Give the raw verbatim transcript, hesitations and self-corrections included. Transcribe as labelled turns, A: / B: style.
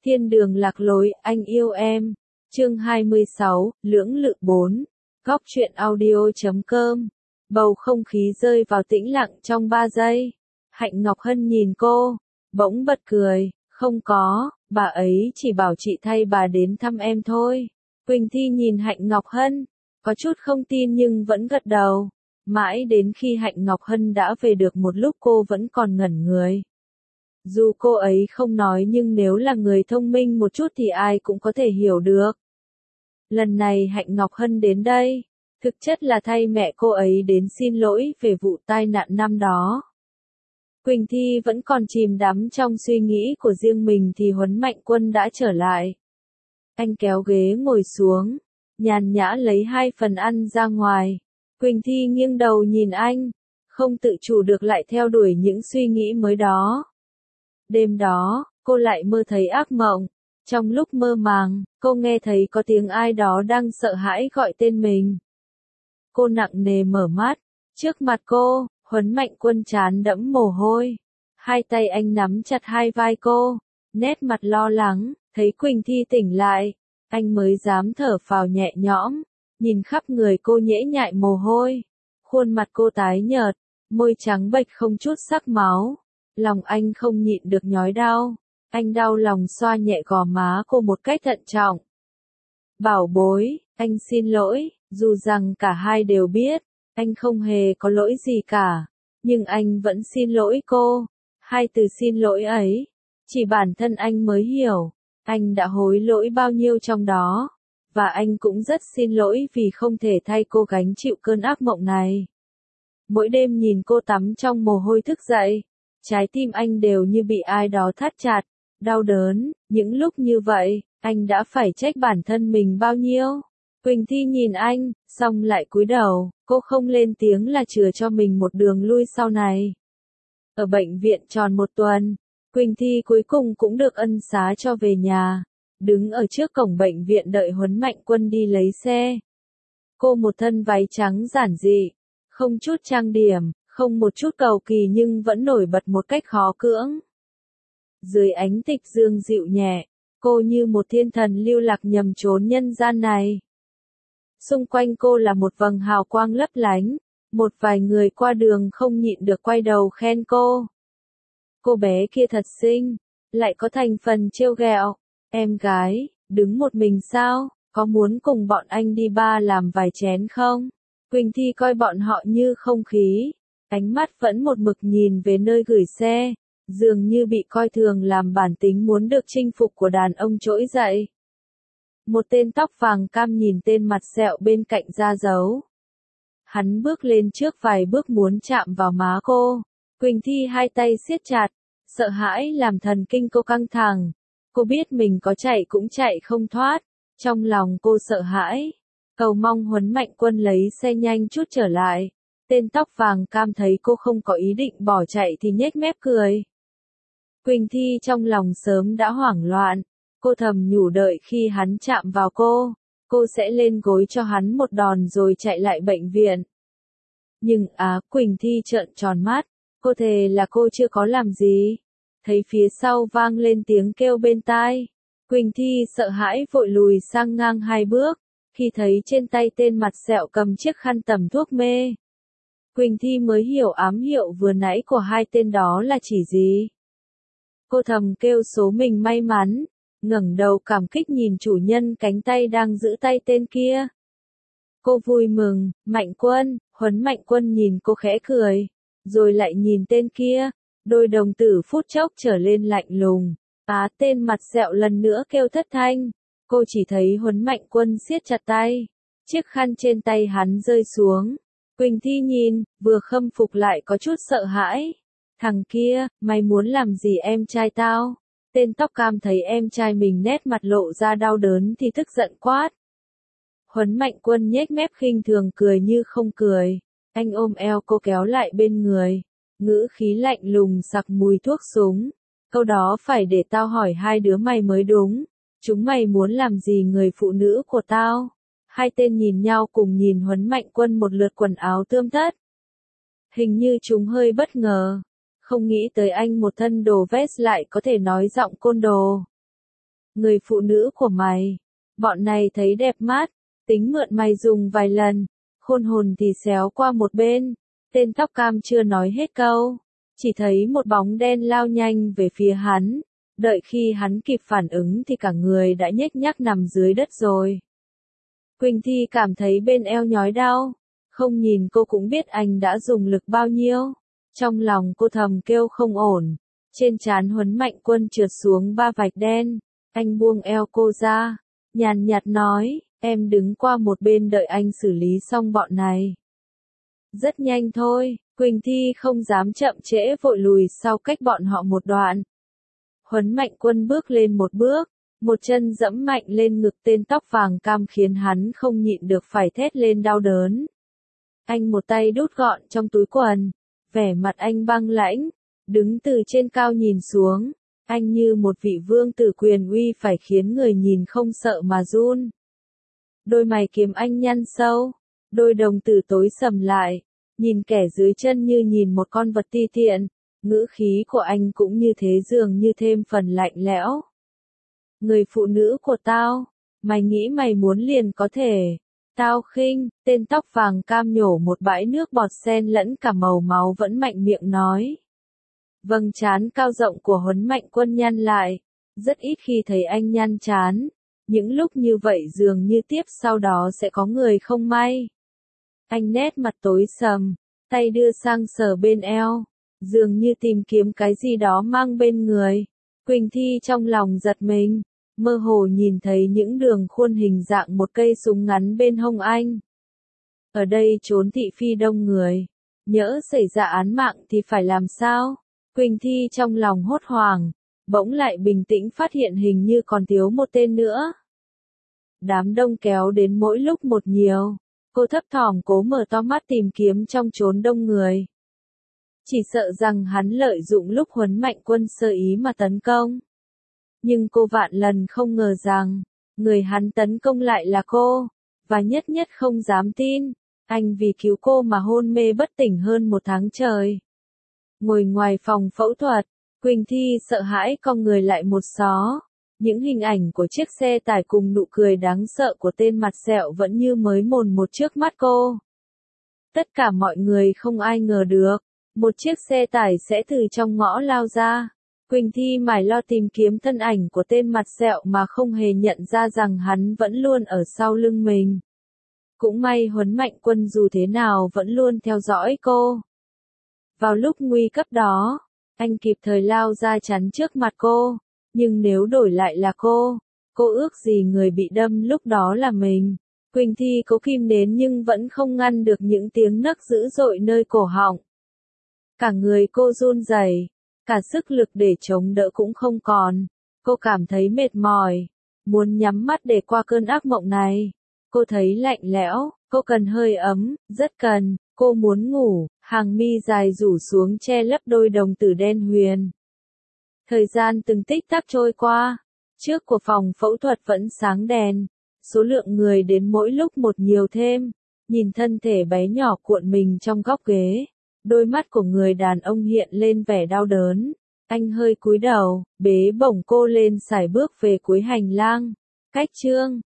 A: Thiên đường lạc lối, anh yêu em. Chương hai mươi sáu, lưỡng lự bốn. Góc truyện audio chấm com. Bầu không khí rơi vào tĩnh lặng trong ba giây. Hạnh Ngọc Hân nhìn cô, bỗng bật cười, không có, bà ấy chỉ bảo chị thay bà đến thăm em thôi. Quỳnh Thi nhìn Hạnh Ngọc Hân, có chút không tin nhưng vẫn gật đầu. Mãi đến khi Hạnh Ngọc Hân đã về được một lúc cô vẫn còn ngẩn người. Dù cô ấy không nói nhưng nếu là người thông minh một chút thì ai cũng có thể hiểu được. Lần này Hạnh Ngọc Hân đến đây, thực chất là thay mẹ cô ấy đến xin lỗi về vụ tai nạn năm đó. Quỳnh Thi vẫn còn chìm đắm trong suy nghĩ của riêng mình thì Huấn Mạnh Quân đã trở lại. Anh kéo ghế ngồi xuống, nhàn nhã lấy hai phần ăn ra ngoài. Quỳnh Thi nghiêng đầu nhìn anh, không tự chủ được lại theo đuổi những suy nghĩ mới đó. Đêm đó, cô lại mơ thấy ác mộng. Trong lúc mơ màng, cô nghe thấy có tiếng ai đó đang sợ hãi gọi tên mình. Cô nặng nề mở mắt. Trước mặt cô, Huấn Mạnh Quân trán đẫm mồ hôi. Hai tay anh nắm chặt hai vai cô, nét mặt lo lắng. Thấy Quỳnh Thi tỉnh lại, anh mới dám thở phào nhẹ nhõm. Nhìn khắp người cô nhễ nhại mồ hôi. Khuôn mặt cô tái nhợt, môi trắng bệch không chút sắc máu. Lòng anh không nhịn được nhói đau. Anh đau lòng xoa nhẹ gò má cô một cách thận trọng. Bảo bối, anh xin lỗi, dù rằng cả hai đều biết, anh không hề có lỗi gì cả. Nhưng anh vẫn xin lỗi cô. Hai từ xin lỗi ấy, chỉ bản thân anh mới hiểu. Anh đã hối lỗi bao nhiêu trong đó. Và anh cũng rất xin lỗi vì không thể thay cô gánh chịu cơn ác mộng này. Mỗi đêm nhìn cô tắm trong mồ hôi thức dậy, trái tim anh đều như bị ai đó thắt chặt, đau đớn. Những lúc như vậy, anh đã phải trách bản thân mình bao nhiêu. Quỳnh Thi nhìn anh, xong lại cúi đầu, cô không lên tiếng là chừa cho mình một đường lui sau này. Ở bệnh viện tròn một tuần, Quỳnh Thi cuối cùng cũng được ân xá cho về nhà. Đứng ở trước cổng bệnh viện đợi Huấn Mạnh Quân đi lấy xe. Cô một thân váy trắng giản dị, không chút trang điểm, không một chút cầu kỳ nhưng vẫn nổi bật một cách khó cưỡng. Dưới ánh tịch dương dịu nhẹ, cô như một thiên thần lưu lạc nhầm chốn nhân gian này. Xung quanh cô là một vầng hào quang lấp lánh, một vài người qua đường không nhịn được quay đầu khen cô. Cô bé kia thật xinh, lại có thành phần trêu ghẹo. Em gái, đứng một mình sao, có muốn cùng bọn anh đi bar làm vài chén không? Quỳnh Thi coi bọn họ như không khí, ánh mắt vẫn một mực nhìn về nơi gửi xe, dường như bị coi thường làm bản tính muốn được chinh phục của đàn ông trỗi dậy. Một tên tóc vàng cam nhìn tên mặt sẹo bên cạnh ra dấu. Hắn bước lên trước vài bước muốn chạm vào má cô. Quỳnh Thi hai tay siết chặt, sợ hãi làm thần kinh cô căng thẳng. Cô biết mình có chạy cũng chạy không thoát. Trong lòng cô sợ hãi, cầu mong Huấn Mạnh Quân lấy xe nhanh chút trở lại. Tên tóc vàng cam thấy cô không có ý định bỏ chạy thì nhếch mép cười. Quỳnh Thi trong lòng sớm đã hoảng loạn. Cô thầm nhủ đợi khi hắn chạm vào cô, cô sẽ lên gối cho hắn một đòn rồi chạy lại bệnh viện. Nhưng á, Quỳnh Thi trợn tròn mắt, cô thề là cô chưa có làm gì. Thấy phía sau vang lên tiếng kêu bên tai. Quỳnh Thi sợ hãi vội lùi sang ngang hai bước, khi thấy trên tay tên mặt sẹo cầm chiếc khăn tẩm thuốc mê. Quỳnh Thi mới hiểu ám hiệu vừa nãy của hai tên đó là chỉ gì. Cô thầm kêu số mình may mắn, ngẩng đầu cảm kích nhìn chủ nhân cánh tay đang giữ tay tên kia. Cô vui mừng, Mạnh Quân, Huấn Mạnh Quân nhìn cô khẽ cười, rồi lại nhìn tên kia, đôi đồng tử phút chốc trở lên lạnh lùng. Á, tên mặt sẹo lần nữa kêu thất thanh, cô chỉ thấy Huấn Mạnh Quân siết chặt tay, chiếc khăn trên tay hắn rơi xuống. Quỳnh Thi nhìn, vừa khâm phục lại có chút sợ hãi. Thằng kia, mày muốn làm gì em trai tao? Tên tóc cam thấy em trai mình nét mặt lộ ra đau đớn thì tức giận quát. Huấn Mạnh Quân nhếch mép khinh thường cười như không cười. Anh ôm eo cô kéo lại bên người, ngữ khí lạnh lùng sặc mùi thuốc súng. Câu đó phải để tao hỏi hai đứa mày mới đúng. Chúng mày muốn làm gì người phụ nữ của tao? Hai tên nhìn nhau cùng nhìn Huấn Mạnh Quân một lượt quần áo tươm tất. Hình như chúng hơi bất ngờ. Không nghĩ tới anh một thân đồ vest lại có thể nói giọng côn đồ. Người phụ nữ của mày, bọn này thấy đẹp mắt, tính mượn mày dùng vài lần, khôn hồn thì xéo qua một bên. Tên tóc cam chưa nói hết câu, chỉ thấy một bóng đen lao nhanh về phía hắn, đợi khi hắn kịp phản ứng thì cả người đã nhếch nhác nằm dưới đất rồi. Quỳnh Thi cảm thấy bên eo nhói đau, không nhìn cô cũng biết anh đã dùng lực bao nhiêu. Trong lòng cô thầm kêu không ổn, trên trán Huấn Mạnh Quân trượt xuống ba vạch đen, anh buông eo cô ra, nhàn nhạt nói, em đứng qua một bên đợi anh xử lý xong bọn này. Rất nhanh thôi, Quỳnh Thi không dám chậm trễ vội lùi sau cách bọn họ một đoạn. Huấn Mạnh Quân bước lên một bước, một chân dẫm mạnh lên ngực tên tóc vàng cam khiến hắn không nhịn được phải thét lên đau đớn. Anh một tay đút gọn trong túi quần, vẻ mặt anh băng lãnh, đứng từ trên cao nhìn xuống, anh như một vị vương tử quyền uy phải khiến người nhìn không sợ mà run. Đôi mày kiếm anh nhăn sâu, đôi đồng tử tối sầm lại, nhìn kẻ dưới chân như nhìn một con vật ti tiện, ngữ khí của anh cũng như thế dường như thêm phần lạnh lẽo. Người phụ nữ của tao, mày nghĩ mày muốn liền có thể. Tao khinh, tên tóc vàng cam nhổ một bãi nước bọt sen lẫn cả màu máu vẫn mạnh miệng nói. Vầng trán cao rộng của Huấn Mạnh Quân nhăn lại, rất ít khi thấy anh nhăn trán, những lúc như vậy dường như tiếp sau đó sẽ có người không may. Anh nét mặt tối sầm, tay đưa sang sờ bên eo, dường như tìm kiếm cái gì đó mang bên người. Quỳnh Thi trong lòng giật mình, mơ hồ nhìn thấy những đường khuôn hình dạng một cây súng ngắn bên hông anh. Ở đây trốn thị phi đông người, nhỡ xảy ra án mạng thì phải làm sao? Quỳnh Thi trong lòng hốt hoảng, bỗng lại bình tĩnh phát hiện hình như còn thiếu một tên nữa. Đám đông kéo đến mỗi lúc một nhiều, cô thấp thỏm cố mở to mắt tìm kiếm trong chốn đông người. Chỉ sợ rằng hắn lợi dụng lúc Huấn Mạnh Quân sơ ý mà tấn công. Nhưng cô vạn lần không ngờ rằng, người hắn tấn công lại là cô, và nhất nhất không dám tin, anh vì cứu cô mà hôn mê bất tỉnh hơn một tháng trời. Ngồi ngoài phòng phẫu thuật, Quỳnh Thi sợ hãi cong người lại một xó, những hình ảnh của chiếc xe tải cùng nụ cười đáng sợ của tên mặt sẹo vẫn như mới mồn một trước mắt cô. Tất cả mọi người không ai ngờ được, một chiếc xe tải sẽ từ trong ngõ lao ra. Quỳnh Thi mải lo tìm kiếm thân ảnh của tên mặt sẹo mà không hề nhận ra rằng hắn vẫn luôn ở sau lưng mình. Cũng may Huấn Mạnh Quân dù thế nào vẫn luôn theo dõi cô. Vào lúc nguy cấp đó, anh kịp thời lao ra chắn trước mặt cô, nhưng nếu đổi lại là cô, cô ước gì người bị đâm lúc đó là mình. Quỳnh Thi cố kìm nén nhưng vẫn không ngăn được những tiếng nấc dữ dội nơi cổ họng. Cả người cô run rẩy, cả sức lực để chống đỡ cũng không còn. Cô cảm thấy mệt mỏi, muốn nhắm mắt để qua cơn ác mộng này. Cô thấy lạnh lẽo, cô cần hơi ấm, rất cần, cô muốn ngủ, hàng mi dài rủ xuống che lấp đôi đồng tử đen huyền. Thời gian từng tích tắc trôi qua, trước của phòng phẫu thuật vẫn sáng đèn, số lượng người đến mỗi lúc một nhiều thêm, nhìn thân thể bé nhỏ cuộn mình trong góc ghế. Đôi mắt của người đàn ông hiện lên vẻ đau đớn, anh hơi cúi đầu, bế bổng cô lên sải bước về cuối hành lang. Cách chương